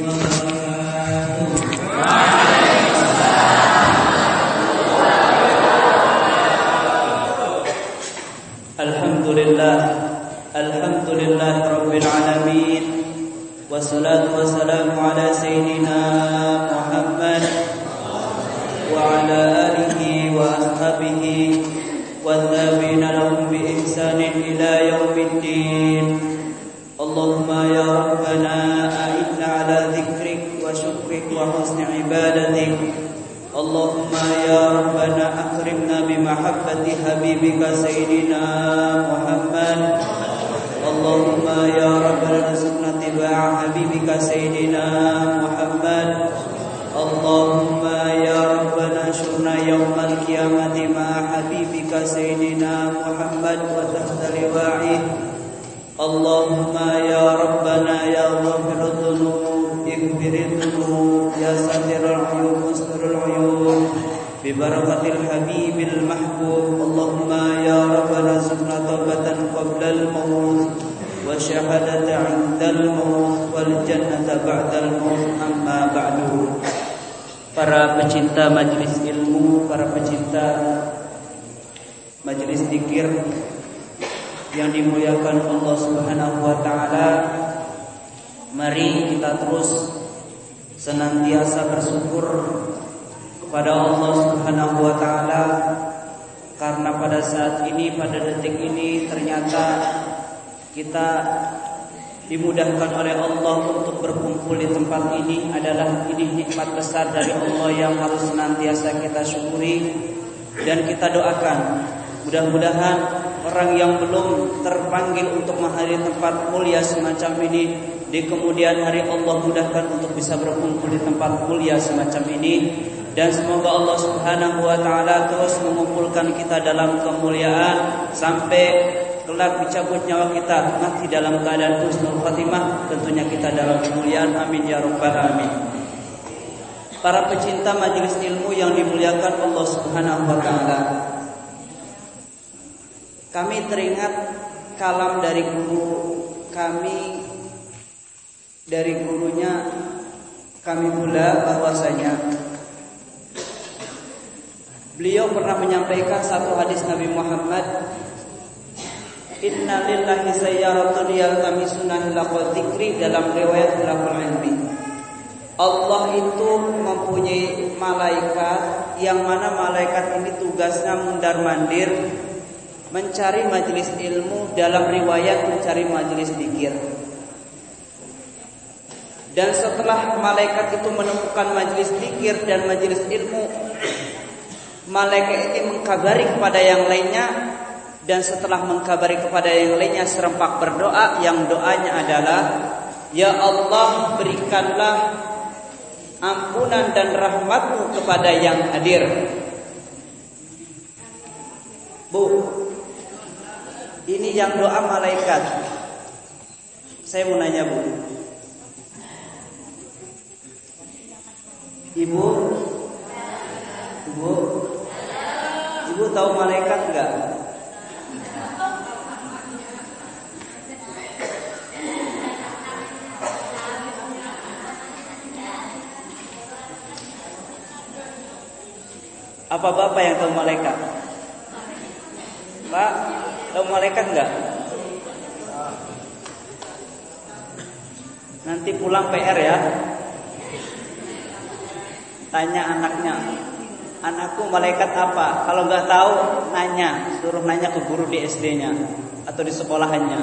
wabarakatuh. Alhamdulillah rabbil alamin. Wassalatu wassalamu ala sayyidina Muhammad wa ala alihi wa ashabihi والتابعين لهم بإحسان إلى يوم الدين. اللهم يا ربنا أعنا على ذكرك وشكرك وحسن عبادتك. اللهم يا ربنا أكرمنا بمحبة حبيبك سيدنا محمد. اللهم يا ربنا ارزقنا اتباع حبيبك سيدنا محمد. اللهم يا ربنا اشرنا يوم القيامة مع حبيبك سيدنا محمد وتحت لواءه. اللهم يا ربنا يا غافر الذنوب اغفر الذنوب يا ساتر العيوب واستر العيوب ببركة الحبيب المحبوب. اللهم يا ربنا ارزقنا توبة قبل الموت والشهادة عند الموت والجنة بعد الموت. أما بعد. Para pecinta majelis ilmu, para pecinta majelis zikir yang dimuliakan Allah Subhanahu wa taala, mari kita terus senantiasa bersyukur kepada Allah Subhanahu wa taala karena pada saat ini, pada detik ini ternyata kita dimudahkan oleh Allah untuk berkumpul di tempat ini. Adalah ini nikmat besar dari Allah yang harus senantiasa kita syukuri dan kita doakan. Mudah-mudahan orang yang belum terpanggil untuk menghadiri tempat mulia semacam ini, di kemudian hari Allah mudahkan untuk bisa berkumpul di tempat mulia semacam ini. Dan semoga Allah Subhanahu wa taala terus mengumpulkan kita dalam kemuliaan sampai kelak dicabut nyawa kita mati dalam keadaan husnul khatimah, tentunya kita dalam kemuliaan. Amin ya rabbal alamin. Para pecinta majelis ilmu yang dimuliakan Allah Subhanahu wa taala, kami teringat kalam dari guru kami, dari gurunya kami pula, bahwasanya beliau pernah menyampaikan satu hadis Nabi Muhammad, Inna lillahi sayyaratun yaltamisuna laqad dzikri, dalam riwayat Ulul Ilmi. Allah itu mempunyai malaikat yang mana malaikat ini tugasnya mundar-mandir mencari majelis ilmu, dalam riwayat mencari majelis zikir. Dan setelah malaikat itu menemukan majelis zikir dan majelis ilmu, malaikat ini mengkabari kepada yang lainnya. Dan setelah mengkabari kepada yang lainnya serempak berdoa, yang doanya adalah, Ya Allah, berikanlah ampunan dan rahmat-Mu kepada yang hadir. Bu, ini yang doa malaikat. Saya mau nanya, Bu. Ibu tahu malaikat enggak? Apa Bapak yang tahu malaikat? Pak, tahu malaikat enggak? Nanti pulang PR ya. Tanya anaknya, anakku malaikat apa? Kalau enggak tahu, nanya, suruh nanya ke guru di SD-nya atau di sekolahannya.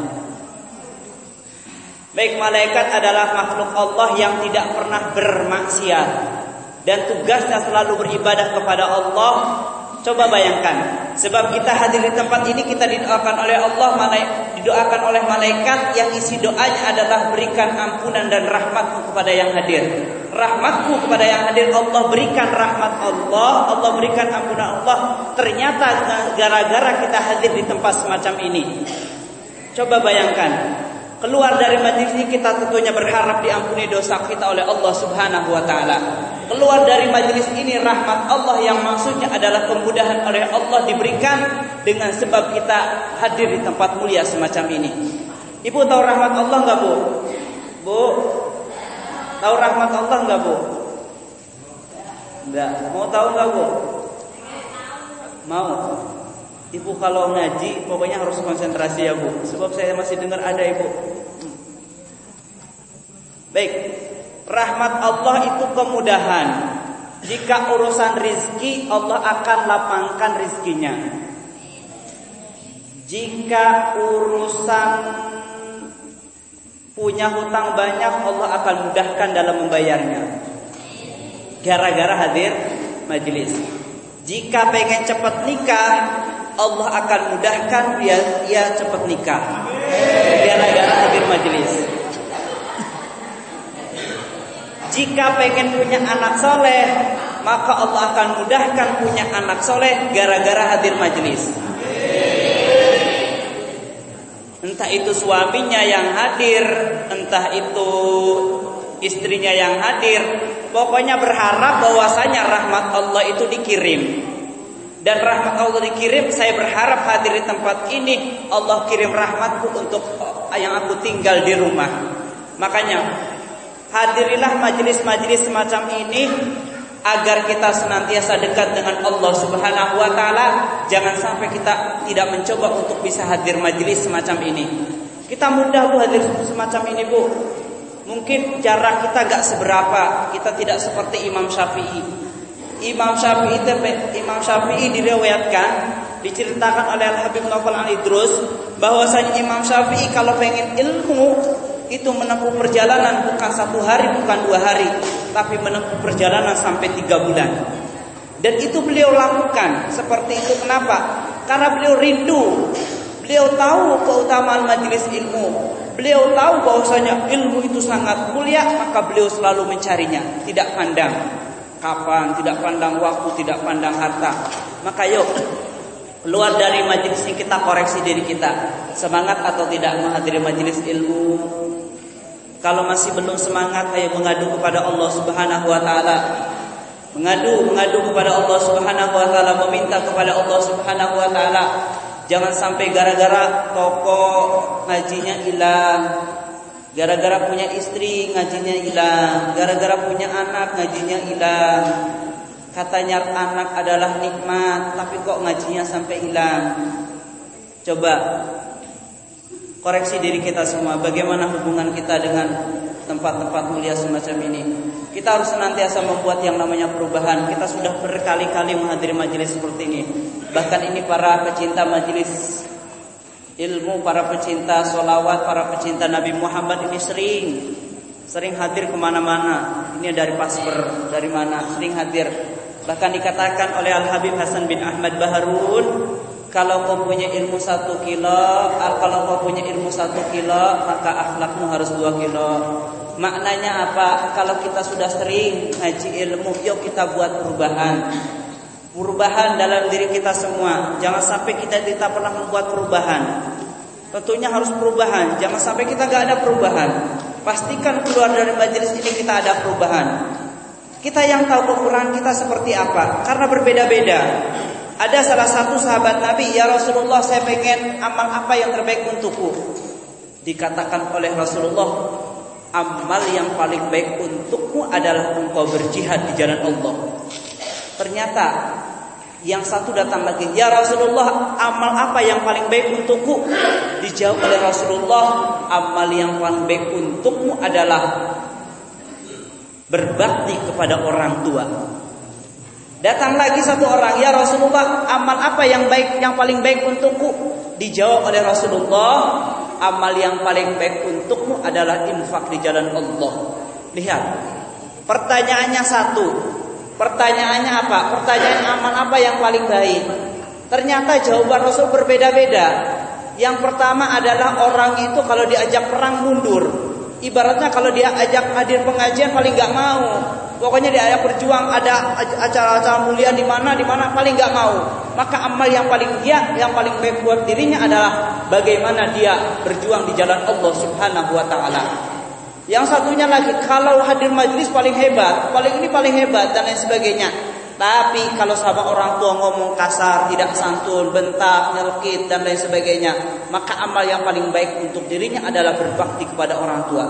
Baik, malaikat adalah makhluk Allah yang tidak pernah bermaksiat dan tugasnya selalu beribadah kepada Allah. Coba bayangkan, sebab kita hadir di tempat ini, kita didoakan oleh Allah, didoakan oleh malaikat yang isi doanya adalah berikan ampunan dan rahmat-Mu kepada yang hadir. Rahmat-Mu kepada yang hadir, Allah berikan rahmat Allah, Allah berikan ampunan Allah. Ternyata gara-gara kita hadir di tempat semacam ini. Coba bayangkan, keluar dari majelis ini kita tentunya berharap diampuni dosa kita oleh Allah Subhanahu wa taala. Keluar dari majelis ini rahmat Allah yang maksudnya adalah kemudahan oleh Allah diberikan dengan sebab kita hadir di tempat mulia semacam ini. Ibu tahu rahmat Allah enggak, Bu? Bu? Tahu rahmat Allah enggak, Bu? Enggak. Mau tahu enggak, Bu? Mau. Ibu kalau ngaji pokoknya harus konsentrasi ya, Bu. Sebab saya masih dengar ada Ibu. Baik. Rahmat Allah itu kemudahan. Jika urusan rizki, Allah akan lapangkan rizkinya. Jika urusan punya hutang banyak, Allah akan mudahkan dalam membayarnya. Gara-gara hadir majelis. Jika pengen cepat nikah, Allah akan mudahkan dia cepat nikah. Gara-gara hadir majelis. Jika pengen punya anak soleh, maka Allah akan mudahkan punya anak soleh gara-gara hadir majelis. Entah itu suaminya yang hadir, entah itu istrinya yang hadir, pokoknya berharap bahwasanya rahmat Allah itu dikirim. Dan rahmat Allah dikirim, saya berharap hadir di tempat ini, Allah kirim rahmatku untuk yang aku tinggal di rumah. Makanya hadirilah majelis-majelis semacam ini agar kita senantiasa dekat dengan Allah Subhanahu wa taala. Jangan sampai kita tidak mencoba untuk bisa hadir majelis semacam ini. Kita mudah Bu hadir semacam ini, Bu. Mungkin jarak kita gak seberapa. Kita tidak seperti Imam Syafi'i. Imam Syafi'i diriwayatkan, diceritakan oleh Al-Habib Naufal Al-Idrus bahwasanya Imam Syafi'i kalau pengen ilmu itu menempuh perjalanan bukan 1 hari, bukan 2 hari, tapi menempuh perjalanan sampai 3 bulan. Dan itu beliau lakukan seperti itu. Kenapa? Karena beliau rindu. Beliau tahu keutamaan majelis ilmu. Beliau tahu bahwasanya ilmu itu sangat mulia, maka beliau selalu mencarinya. Tidak pandang kapan, tidak pandang waktu, tidak pandang harta. Maka yuk keluar dari majelis ini kita koreksi diri kita. Semangat atau tidak menghadiri majelis ilmu? Kalau masih belum semangat, ayo mengadu kepada Allah Subhanahu wa taala. Mengadu kepada Allah Subhanahu wa taala, meminta kepada Allah Subhanahu wa taala. Jangan sampai gara-gara toko ngajinya hilang, gara-gara punya istri ngajinya hilang, gara-gara punya anak ngajinya hilang. Katanya anak adalah nikmat, tapi kok ngajinya sampai hilang. Coba koreksi diri kita semua, bagaimana hubungan kita dengan tempat-tempat mulia semacam ini. Kita harus senantiasa membuat yang namanya perubahan. Kita sudah berkali-kali menghadiri majelis seperti ini. Bahkan ini para pecinta majelis ilmu, para pecinta sholawat, para pecinta Nabi Muhammad ini sering hadir kemana-mana. Ini dari Pasber, dari mana, sering hadir. Bahkan dikatakan oleh Al-Habib Hasan bin Ahmad Baharun, kalau kau punya ilmu 1 kilo, maka akhlakmu harus 2 kilo. Maknanya apa? Kalau kita sudah sering ngaji ilmu, yuk kita buat perubahan. Perubahan dalam diri kita semua. Jangan sampai kita tidak pernah membuat perubahan. Tentunya harus perubahan. Jangan sampai kita gak ada perubahan. Pastikan keluar dari majelis ini kita ada perubahan. Kita yang tahu kekurangan kita seperti apa, karena berbeda-beda. Ada salah satu sahabat Nabi, ya Rasulullah, saya pengen amal apa yang terbaik untukku. Dikatakan oleh Rasulullah, amal yang paling baik untukmu adalah engkau berjihad di jalan Allah. Ternyata yang satu datang lagi, ya Rasulullah, amal apa yang paling baik untukku? Dijawab oleh Rasulullah, amal yang paling baik untukmu adalah berbakti kepada orang tua. Datang lagi satu orang, ya Rasulullah, amal apa yang paling baik untukku? Dijawab oleh Rasulullah, amal yang paling baik untukmu adalah infak di jalan Allah. Lihat, pertanyaannya satu. Pertanyaannya apa? Pertanyaan amal apa yang paling baik? Ternyata jawaban Rasul berbeda-beda. Yang pertama adalah orang itu kalau diajak perang mundur. Ibaratnya kalau dia ajak hadir pengajian paling gak mau. Pokoknya dia ajak berjuang, ada acara-acara mulia di mana paling gak mau. Maka amal yang paling baik buat dirinya adalah bagaimana dia berjuang di jalan Allah Subhanahu wa taala. Yang satunya lagi, kalau hadir majelis paling hebat dan lain sebagainya. Tapi kalau sama orang tua ngomong kasar, tidak santun, bentak, nyelkit dan lain sebagainya, maka amal yang paling baik untuk dirinya adalah berbakti kepada orang tua.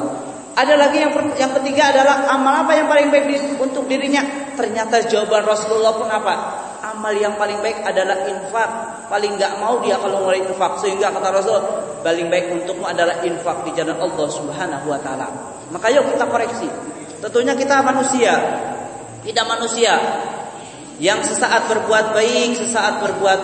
Ada lagi yang ketiga adalah amal apa yang paling baik untuk dirinya? Ternyata jawaban Rasulullah pun apa? Amal yang paling baik adalah infak. Paling enggak mau dia kalau mulai infak. Sehingga kata Rasul, paling baik untukmu adalah infak di jalan Allah Subhanahu wa taala. Maka yuk kita koreksi. Tentunya kita manusia. Kita manusia yang sesaat berbuat baik, sesaat berbuat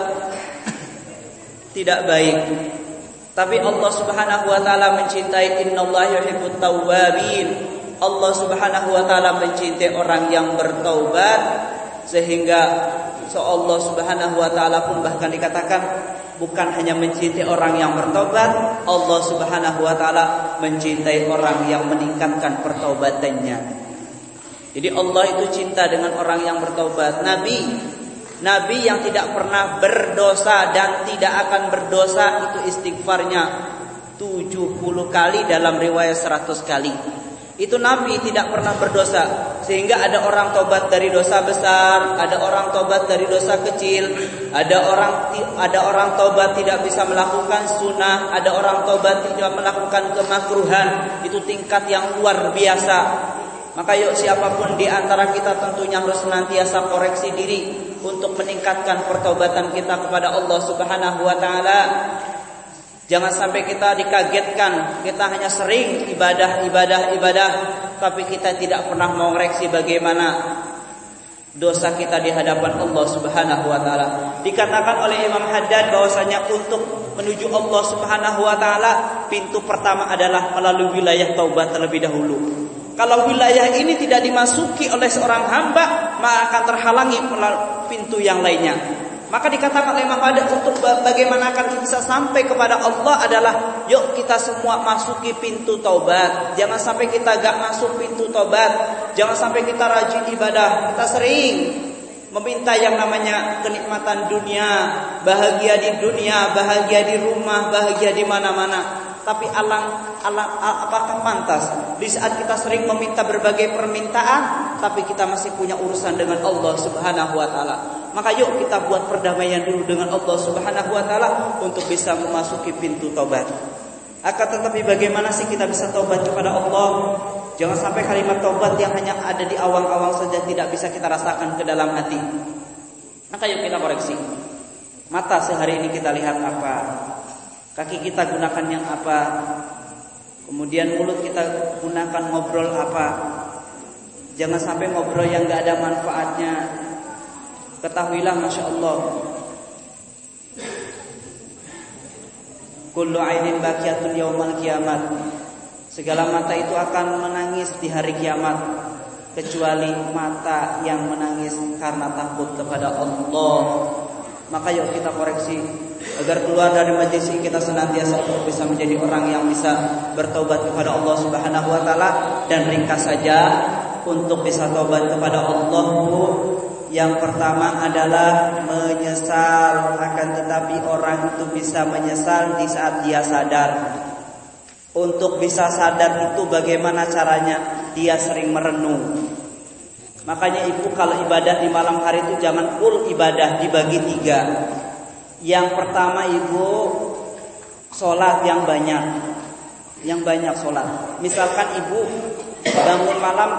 tidak baik. Tapi Allah Subhanahu wa taala mencintai, innallaha yuhibbut tawwabin. Allah Subhanahu wa taala mencintai orang yang bertaubat, sehingga Allah Subhanahu wa taala pun bahkan dikatakan bukan hanya mencintai orang yang bertaubat, Allah Subhanahu wa taala mencintai orang yang meningkatkan pertaubatannya. Jadi Allah itu cinta dengan orang yang bertaubat. Nabi yang tidak pernah berdosa dan tidak akan berdosa itu istighfarnya 70 kali, dalam riwayat 100 kali. Itu Nabi tidak pernah berdosa. Sehingga ada orang tobat dari dosa besar, ada orang tobat dari dosa kecil, ada orang tobat tidak bisa melakukan sunnah, ada orang tobat tidak melakukan kemakruhan. Itu tingkat yang luar biasa. Maka yuk siapapun di antara kita tentunya harus senantiasa koreksi diri untuk meningkatkan pertobatan kita kepada Allah Subhanahu wa taala. Jangan sampai kita dikagetkan, kita hanya sering ibadah, tapi kita tidak pernah mau koreksi bagaimana dosa kita di hadapan Allah Subhanahu wa taala. Dikatakan oleh Imam Haddad bahwasanya untuk menuju Allah Subhanahu wa taala, pintu pertama adalah melalui wilayah taubat terlebih dahulu. Kalau wilayah ini tidak dimasuki oleh seorang hamba, maka akan terhalangi pintu yang lainnya. Maka dikatakan oleh Imam Haddad untuk bagaimana akan bisa sampai kepada Allah adalah yuk kita semua masuki pintu taubat. Jangan sampai kita gak masuk pintu taubat. Jangan sampai kita rajin ibadah. Kita sering meminta yang namanya kenikmatan dunia, bahagia di dunia, bahagia di rumah, bahagia di mana-mana. Tapi apakah pantas di saat kita sering meminta berbagai permintaan, tapi kita masih punya urusan dengan Allah Subhanahu wa taala? Maka yuk kita buat perdamaian dulu dengan Allah Subhanahu wa taala untuk bisa memasuki pintu taubat. Akan tetapi bagaimana sih kita bisa taubat kepada Allah? Jangan sampai kalimat taubat yang hanya ada di awang-awang saja tidak bisa kita rasakan ke dalam hati. Maka yuk kita koreksi. Mata sehari ini kita lihat apa? Kaki kita gunakan yang apa? Kemudian mulut kita gunakan ngobrol apa? Jangan sampai ngobrol yang gak ada manfaatnya. Ketahuilah Masya Allah, kullu ainin baqiyatun yaumal kiamat. Segala mata itu akan menangis di hari kiamat, kecuali mata yang menangis karena takut kepada Allah. Maka yuk kita koreksi agar keluar dari majelis ini kita senantiasa untuk bisa menjadi orang yang bisa bertaubat kepada Allah Subhanahu wa taala. Dan ringkas saja, untuk bisa taubat kepada Allah yang pertama adalah menyesal. Akan tetapi orang itu bisa menyesal di saat dia sadar. Untuk bisa sadar itu bagaimana caranya? Dia sering merenung. Makanya ibu kalau ibadah di malam hari itu jangan full ibadah, dibagi 3. Yang pertama ibu sholat yang banyak. Yang banyak sholat. Misalkan ibu bangun malam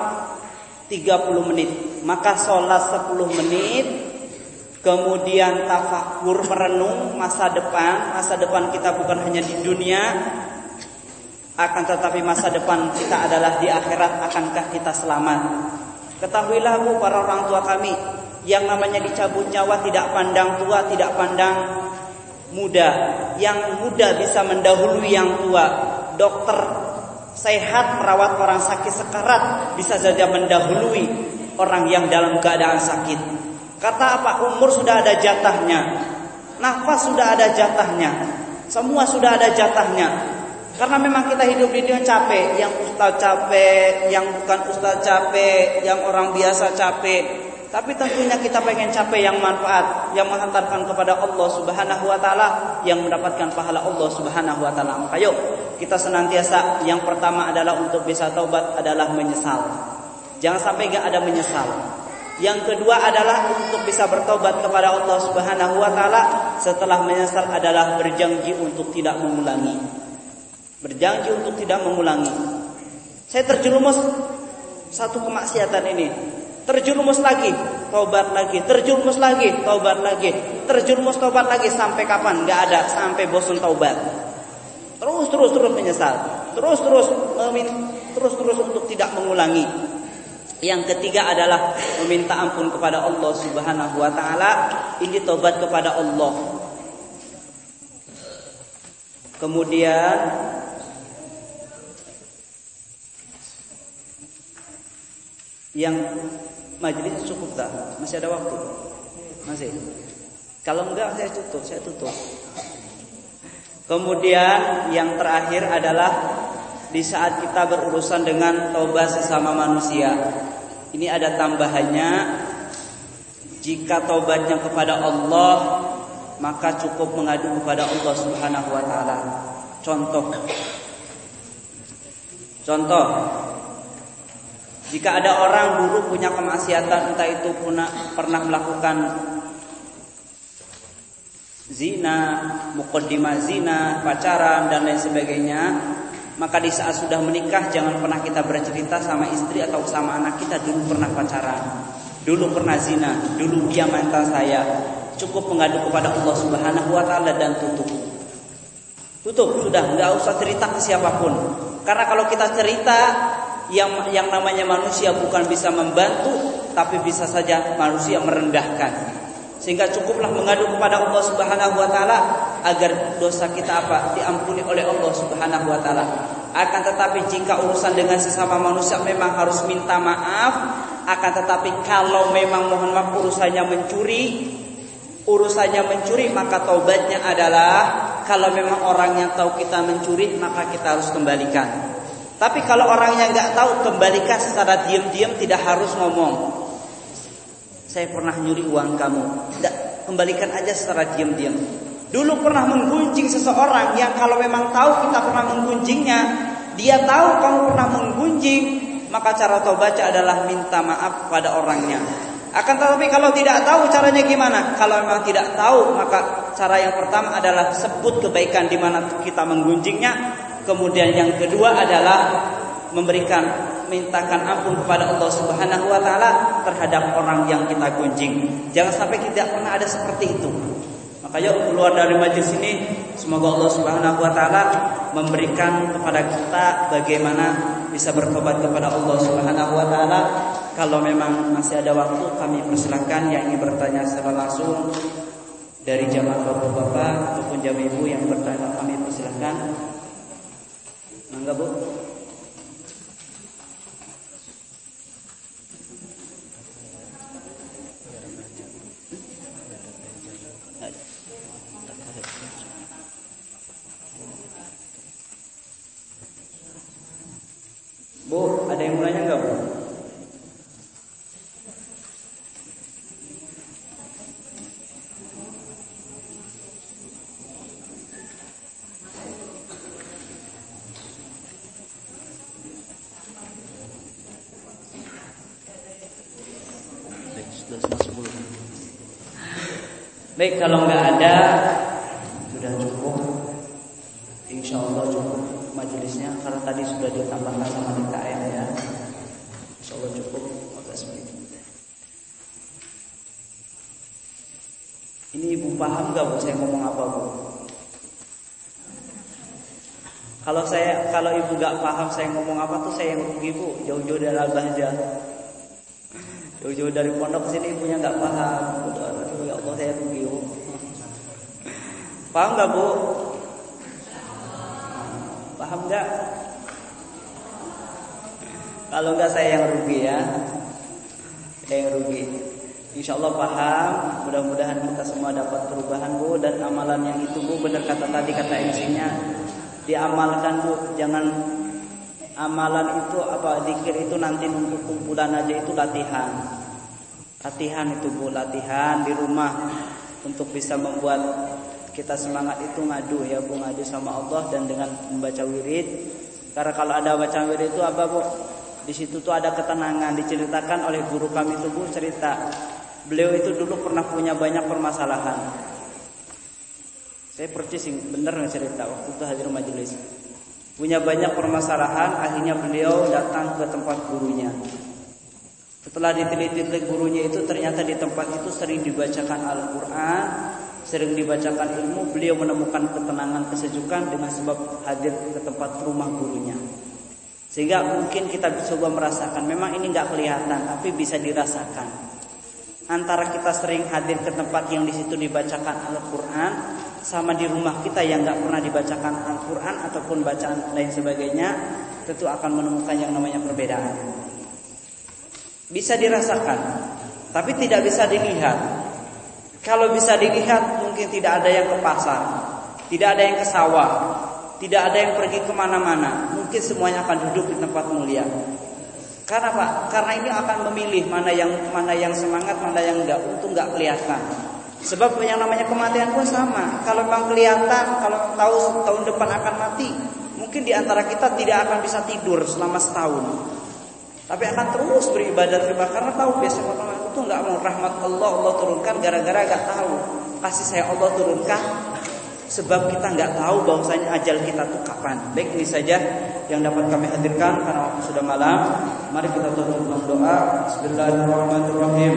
30 menit, maka sholat 10 menit. Kemudian tafakur, merenung masa depan. Masa depan kita bukan hanya di dunia, akan tetapi masa depan kita adalah di akhirat. Akankah kita selamat? Ketahuilah bu, para orang tua kami, yang namanya dicabut nyawa tidak pandang tua, tidak pandang muda. Yang muda bisa mendahului yang tua. Dokter sehat merawat orang sakit sekarat bisa saja mendahului orang yang dalam keadaan sakit. Kata apa? Umur sudah ada jatahnya, nafas sudah ada jatahnya, semua sudah ada jatahnya. Karena memang kita hidup di dunia capek, yang ustaz capek, yang bukan ustaz capek, yang orang biasa capek. Tapi tentunya kita pengen capek yang manfaat, yang menghantarkan kepada Allah Subhanahu wa taala, yang mendapatkan pahala Allah Subhanahu wa taala. Maka yuk kita senantiasa, yang pertama adalah untuk bisa taubat adalah menyesal. Jangan sampai enggak ada menyesal. Yang kedua adalah untuk bisa bertobat kepada Allah Subhanahu wa taala setelah menyesal adalah berjanji untuk tidak mengulangi. Berjanji untuk tidak mengulangi. Saya terjerumus satu kemaksiatan ini, terjerumus lagi, taubat lagi, terjerumus lagi, taubat lagi, terjerumus taubat lagi, sampai kapan? Nggak ada, sampai bosan taubat. Terus menyesal, terus untuk tidak mengulangi. Yang ketiga adalah meminta ampun kepada Allah Subhanahu wa taala. Ini taubat kepada Allah. Kemudian yang majelis cukup tak? Masih ada waktu? Masih. Kalau enggak saya tutup. Kemudian yang terakhir adalah di saat kita berurusan dengan taubat sesama manusia. Ini ada tambahannya. Jika taubatnya kepada Allah, maka cukup mengadu kepada Allah Subhanahu wa taala. Contoh, jika ada orang dulu punya kemaksiatan, entah itu pernah melakukan zina, muqaddimah zina, pacaran dan lain sebagainya, maka di saat sudah menikah jangan pernah kita bercerita sama istri atau sama anak kita dulu pernah pacaran, dulu pernah zina, dulu dia mantan saya. Cukup mengadu kepada Allah Subhanahu wa taala dan tutup, sudah, enggak usah cerita ke siapapun. Karena kalau kita cerita, yang namanya manusia bukan bisa membantu, tapi bisa saja manusia merendahkan. Sehingga cukuplah mengadu kepada Allah Subhanahu wa taala agar dosa kita diampuni oleh Allah Subhanahu wa taala. Akan tetapi jika urusan dengan sesama manusia memang harus minta maaf. Akan tetapi kalau memang mohon maaf urusannya mencuri, maka taubatnya adalah kalau memang orangnya tahu kita mencuri, maka kita harus kembalikan. Tapi kalau orangnya nggak tahu, kembalikan secara diam-diam, tidak harus ngomong. Saya pernah nyuri uang kamu. Tidak, kembalikan aja secara diam-diam. Dulu pernah menggunjing seseorang yang kalau memang tahu kita pernah menggunjingnya, dia tahu kamu pernah menggunjing, maka cara taubatnya adalah minta maaf pada orangnya. Akan tetapi kalau tidak tahu caranya gimana? Kalau memang tidak tahu, maka cara yang pertama adalah sebut kebaikan di mana kita menggunjingnya. Kemudian yang kedua adalah mintakan ampun kepada Allah Subhanahu wa taala terhadap orang yang kita gunjing. Jangan sampai tidak pernah ada seperti itu. Maka yuk keluar dari majelis ini, semoga Allah Subhanahu wa taala memberikan kepada kita bagaimana bisa bertobat kepada Allah Subhanahu wa taala. Kalau memang masih ada waktu, kami persilakan yang ingin bertanya secara langsung dari jamaah bapak-bapak ataupun jamaah ibu yang bertanya, kami persilakan. Mangga Bu. Bu, ada yang mau nanya enggak Bu? Baik, kalau nggak ada sudah cukup. Insya Allah cukup majelisnya karena tadi sudah ditambahkan sama DKM ya. Insya Allah cukup. Ini ibu paham nggak Bu saya ngomong apa Bu? Kalau ibu nggak paham saya ngomong apa tuh saya yang rugi Bu. Jauh-jauh dari Al-Bahjah, jauh-jauh dari pondok ke sini ibunya nggak paham. Aduh, ya Allah saya rugi Bu. Paham nggak Bu? Paham nggak? Kalau nggak saya yang rugi ya. Saya yang rugi. Insya Allah paham. Mudah-mudahan kita semua dapat perubahan Bu. Dan amalan yang itu Bu, benar kata MC-nya, diamalkan Bu. Jangan amalan itu zikir itu nanti untuk kumpulan aja, itu latihan. Latihan itu Bu, latihan di rumah untuk bisa membuat kita semangat itu ngadu ya Bu, ngadu sama Allah dan dengan membaca wirid. Karena kalau ada baca wirid itu Bu? Di situ tuh ada ketenangan. Diceritakan oleh guru kami itu Bu, cerita beliau itu dulu pernah punya banyak permasalahan. Saya persis bener nggak cerita waktu itu hadir majelis. punya banyak permasalahan. Akhirnya beliau datang ke tempat gurunya. Setelah diteliti gurunya itu, ternyata di tempat itu sering dibacakan Al-Quran, sering dibacakan ilmu. Beliau menemukan ketenangan, kesejukan dengan sebab hadir ke tempat rumah gurunya. Sehingga mungkin kita coba merasakan, memang ini gak kelihatan, tapi bisa dirasakan. Antara kita sering hadir ke tempat yang di situ dibacakan Al-Quran, sama di rumah kita yang gak pernah dibacakan Al-Quran ataupun bacaan lain sebagainya, tentu akan menemukan yang namanya perbedaan. Bisa dirasakan, tapi tidak bisa dilihat. Kalau bisa dilihat, mungkin tidak ada yang ke pasar, tidak ada yang ke sawah, tidak ada yang pergi kemana-mana. Mungkin semuanya akan duduk di tempat mulia. Karena Pak, karena ini akan memilih mana yang semangat, mana yang enggak. Untuk enggak kelihatan. Sebab yang namanya kematian pun sama. Kalau memang kelihatan, kalau tahu tahun depan akan mati, mungkin di antara kita tidak akan bisa tidur selama setahun. Tapi akan terus beribadah karena tahu biasanya orang itu enggak mau rahmat Allah turunkan gara-gara enggak tahu kasih sayang Allah turunkan. Sebab kita enggak tahu bahwasanya ajal kita itu kapan. Baik, ini saja yang dapat kami hadirkan karena waktu sudah malam. Mari kita tutup dengan doa. Bismillahirrahmanirrahim.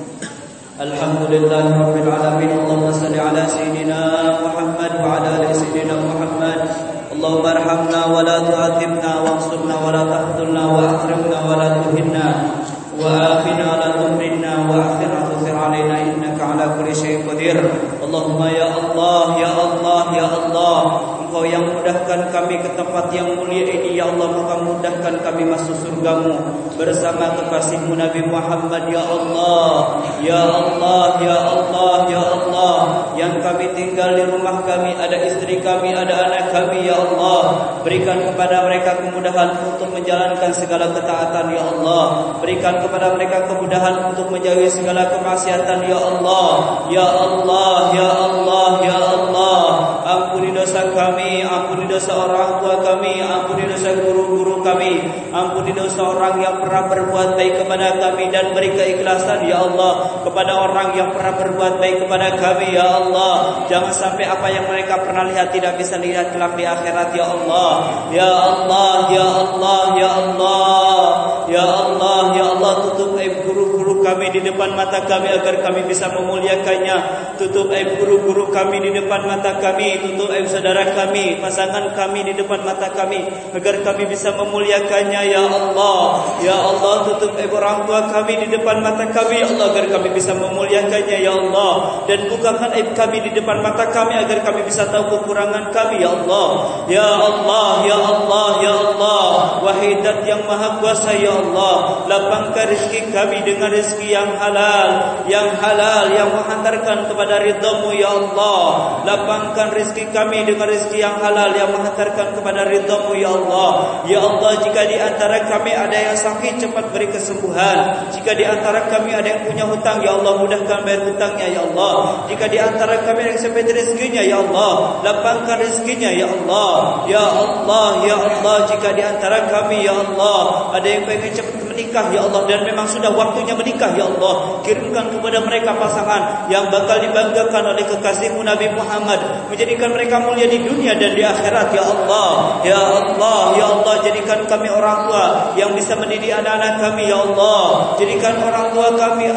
Alhamdulillahirabbil alamin. Allahumma shalli ala sayyidina Muhammad wa ala ali sayyidina Muhammad. Allahumma arhamna wa la tu'athibna wansurna wa la tahdhurna wa akrimna wa la tuhinna wa afina la tumrinna wa akhirna tusir alaina innaka ala kulli syai'in qadir. Allahumma ya Allah, ya Allah, ya Allah, Engkau yang mudahkan kami ke tempat yang mulia ini, ya Allah, maka mudahkan kami masuk surgamu bersama kekasihmu Nabi Muhammad, ya Allah, ya Allah, ya Allah, ya Allah. Yang kami tinggal di rumah kami, ada istri kami, ada anak kami, ya Allah, berikan kepada mereka kemudahan untuk menjalankan segala ketaatan, ya Allah. Berikan kepada mereka kemudahan untuk menjauhi segala kemaksiatan, ya Allah, ya Allah, ya Allah, ya Allah. Ampuni dosa kami, ampuni dosa orang tua kami, ampuni dosa guru-guru kami, ampuni dosa orang yang pernah berbuat baik kepada kami dan beri keikhlasan, ya Allah, kepada orang yang pernah berbuat baik kepada kami, ya Allah. Jangan sampai apa yang mereka pernah lihat tidak bisa lihat kelak di akhirat, ya Allah, ya Allah, ya Allah, ya Allah, ya Allah, ya Allah. Tutup aib guru-guru kami di depan mata kami agar kami bisa memuliakannya. Tutup aib guru-guru kami di depan mata kami, tutup aib saudara kami, pasangan kami di depan mata kami agar kami bisa memuliakannya, ya Allah, ya Allah. Tutup aib orang tua kami di depan mata kami, ya Allah, agar kami bisa memuliakannya, ya Allah. Dan bukakan aib kami di depan mata kami agar kami bisa tahu kekurangan kami, ya Allah, ya Allah, ya Allah, ya Allah. Wahidat yang maha kuasa, ya Allah, lapangkan rezeki kami dengan rezeki yang halal, yang menghantarkan kepada ridhamu, ya Allah. Lapangkan rezeki kami dengan rezeki yang halal yang menghantarkan kepada ridhamu, ya Allah. Ya Allah, jika di antara kami ada yang sakit, cepat beri kesembuhan. Jika di antara kami ada yang punya hutang, ya Allah, mudahkan bayar hutangnya, ya Allah. Jika di antara kami ada yang sempit rezekinya, ya Allah, lapangkan rezekinya, ya Allah, ya Allah, ya Allah. Jika di antara kami, ya Allah, ada yang pengen cepat menikah, ya Allah, dan memang sudah waktunya menikah, ya Allah, kirimkan kepada mereka pasangan yang bakal dibanggakan oleh kekasihmu Nabi Muhammad, menjadikan mereka mulia di dunia dan di akhirat, ya Allah, ya Allah, ya Allah. Jadikan kami orang tua yang bisa mendidik anak-anak kami, ya Allah. Jadikan orang tua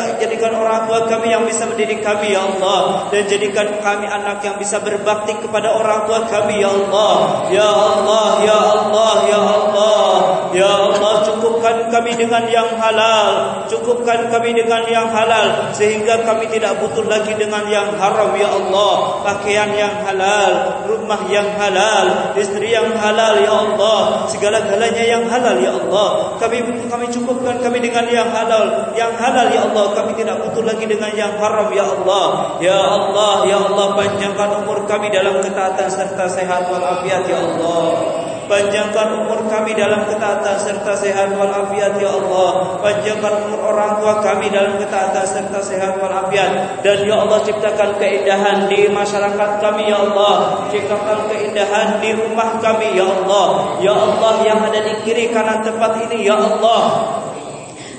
kami yang bisa mendidik kami, ya Allah. Dan jadikan kami anak yang bisa berbakti kepada orang tua kami, ya Allah, ya Allah, ya Allah, ya Allah, ya Allah. Cukupkan kami dengan yang halal, cukupkan kami dengan yang halal, sehingga kami tidak butuh lagi dengan yang haram, ya Allah. Pakaian yang halal, rumah yang halal, istri yang halal, ya Allah, segala-galanya yang halal, ya Allah. Kami cukupkan kami dengan yang halal, ya Allah. Kami tidak butuh lagi dengan yang haram, ya Allah, ya Allah, ya Allah. Panjangkan umur kami dalam ketaatan serta sehat walafiat, ya Allah. Panjangkan umur kami dalam ketaatan serta sehat walafiat, ya Allah. Panjangkan umur orang tua kami dalam ketaatan serta sehat walafiat. Dan ya Allah, ciptakan keindahan di masyarakat kami, ya Allah. Ciptakan keindahan di rumah kami, ya Allah. Ya Allah, yang ada di kiri kanan tempat ini, ya Allah,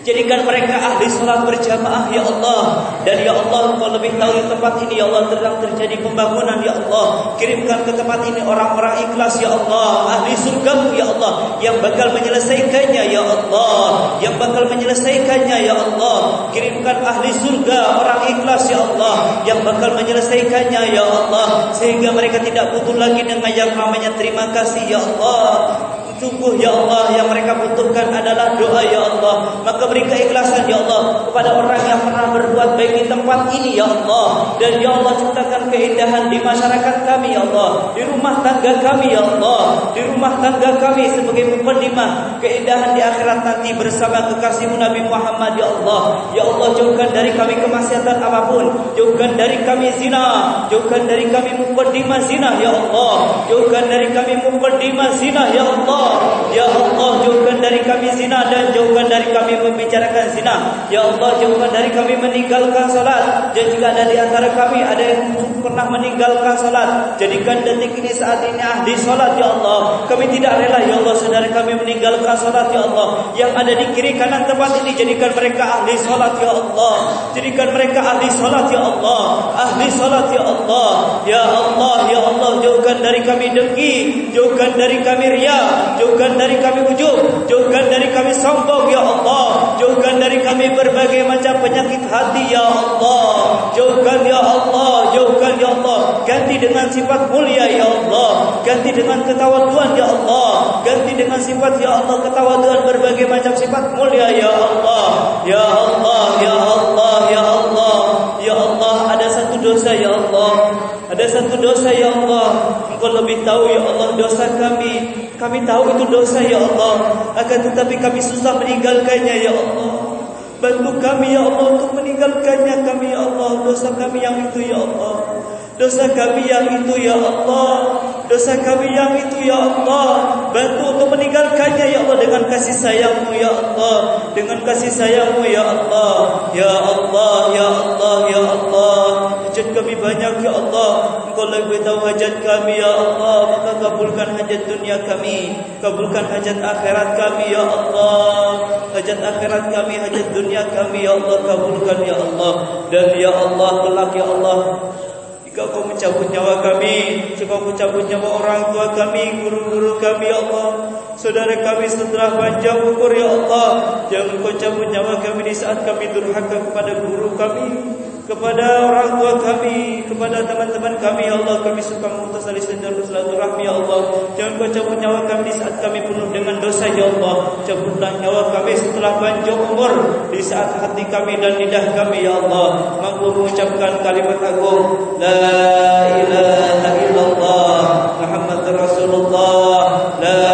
Jadikan mereka ahli salat berjamaah ya Allah. Dan ya Allah, Engkau lebih tahu di tempat ini ya Allah sedang terjadi pembangunan ya Allah. Kirimkan ke tempat ini orang-orang ikhlas ya Allah, ahli surga ya Allah, yang bakal menyelesaikannya ya Allah, yang bakal menyelesaikannya ya Allah. Kirimkan ahli surga orang ikhlas ya Allah, yang bakal menyelesaikannya ya Allah, sehingga mereka tidak butuh lagi dengan yang namanya terima kasih ya Allah. Sungguh ya Allah, yang mereka butuhkan adalah doa ya Allah. Maka beri keikhlasan ya Allah kepada orang yang pernah berbuat baik di tempat ini ya Allah. Dan ya Allah, ciptakan keindahan di masyarakat kami ya Allah, di rumah tangga kami ya Allah, di rumah tangga kami sebagai muqaddimah keindahan di akhirat nanti bersama kekasihmu Nabi Muhammad ya Allah. Ya Allah, jauhkan dari kami kemaksiatan apapun, jauhkan dari kami zina, jauhkan dari kami muqaddimah zina ya Allah, jauhkan dari kami muqaddimah zina ya Allah. Ya Allah, jauhkan dari kami zina dan jauhkan dari kami membicarakan zina. Ya Allah, jauhkan dari kami meninggalkan salat. Dan jika ada di antara kami ada yang pernah meninggalkan salat, jadikan detik ini saat ini ahli salat ya Allah. Kami tidak rela ya Allah saudara kami meninggalkan salat ya Allah. Yang ada di kiri kanan tempat ini, jadikan mereka ahli salat ya Allah. Jadikan mereka ahli salat ya Allah, ahli salat ya Allah. Ya Allah, ya Allah, jauhkan dari kami dengki, jauhkan dari kami riya, jauhkan dari kami ujub, jauhkan dari kami sombong ya Allah, jauhkan dari kami berbagai macam penyakit hati ya Allah. Jauhkan ya Allah, jauhkan ya Allah. Ganti dengan sifat mulia ya Allah, ganti dengan ketawaduan ya Allah, ganti dengan sifat ya Allah ketawaduan berbagai macam sifat mulia ya Allah. Ya Allah, ya Allah, ya Allah. Ya Allah, ada satu dosa ya Allah, ada satu dosa ya Allah. Engkau lebih tahu ya Allah dosa kami. Kami tahu itu dosa ya Allah, akan tetapi kami susah meninggalkannya ya Allah. Bantu kami ya Allah untuk meninggalkannya kami ya Allah. Dosa kami yang itu ya Allah, dosa kami yang itu ya Allah, dosa kami yang itu ya Allah. Bantu untuk meninggalkannya ya Allah dengan kasih sayang-Mu ya Allah, dengan kasih sayang-Mu ya Allah. Ya Allah, ya Allah, ya Allah. Hajat kami banyak ya Allah, Engkau lebih tahu hajat kami ya Allah. Maka kabulkan hajat dunia kami, kabulkan hajat akhirat kami ya Allah. Hajat akhirat kami, hajat dunia kami ya Allah, kabulkan ya Allah. Dan ya Allah, kelak ya Allah, jika Kau mencabut nyawa kami, jika Kau mencabut nyawa orang tua kami, guru-guru kami ya Allah, saudara kami setelah panjang umur ya Allah, jangan Kau cabut nyawa kami di saat kami durhaka kepada guru kami, kepada orang tua kami, kepada teman-teman kami ya Allah. Kami suka memutus tali silaturahmi ya Allah. Jangan Kau cabut nyawa kami di saat kami penuh dengan dosa ya Allah. Cabutlah nyawa kami setelah panjang umur, di saat hati kami dan lidah kami ya Allah mampu mengucapkan kalimat agung La ilaha illallah Muhammadur Rasulullah, La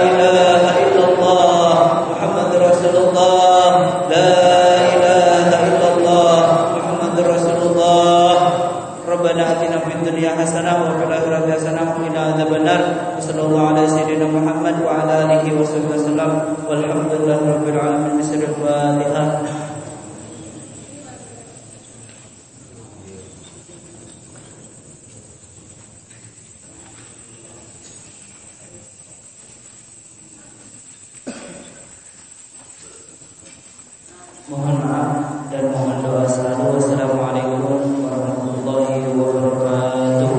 ilaha illallah Muhammadur Rasulullah, La ilaha illallah Muhammadur Rasulullah. Rabbana atina fid dunya hasanah wa fil akhirati hasanah wa qina adzabannar. Sallallahu ala sayyidina Muhammad wa ala alihi wasallam. Walhamdulillahi rabbil alamin. Bismillahirrahmanirrahim. Mohon maaf dan mohon doa selalu. Wassalamualaikum warahmatullahi wabarakatuh.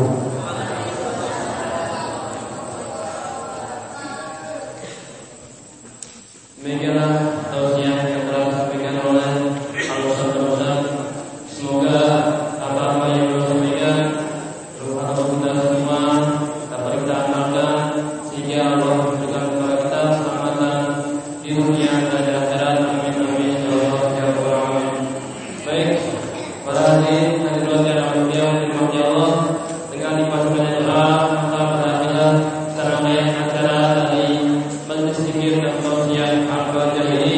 Demikianlah tausiah yang telah disampaikan oleh Al-Ustaz. Semoga apa-apa yang beliau sampaikan berupa kita semua dapat kita amalkan, sehingga Allah memberikan kepada kita keselamatan di dunia dan di akhirat. Amin amin ya Allah ya rabbal alamin. Baik, para hadirin hadirat yang mulia dirahmati Allah, dengan dipanjangkan doa maka pada akhirnya serangkaian acara dari majelis zikir dan tausiah al-Fatihah ini.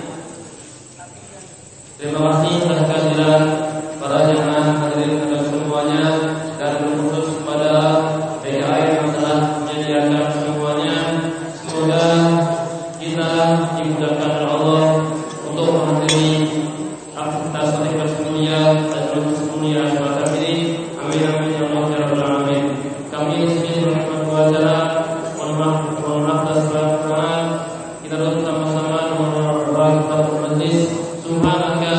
Terima kasih atas kehadiran para jemaah hadirin dan semuanya, dan khusus kepada PKI yang telah menyediakan semuanya. Semoga kita dimudahkan oleh Allah untuk menghadiri aktivitas aktivitas mulia dan proses mulia semacam ini. Amin amin ya Allah ya rabbal alamin. Kami di sini berdoa acara mohon maaf atas kesalahan. Kita doa sama-sama mohon maaf kepada majlis Subhanaka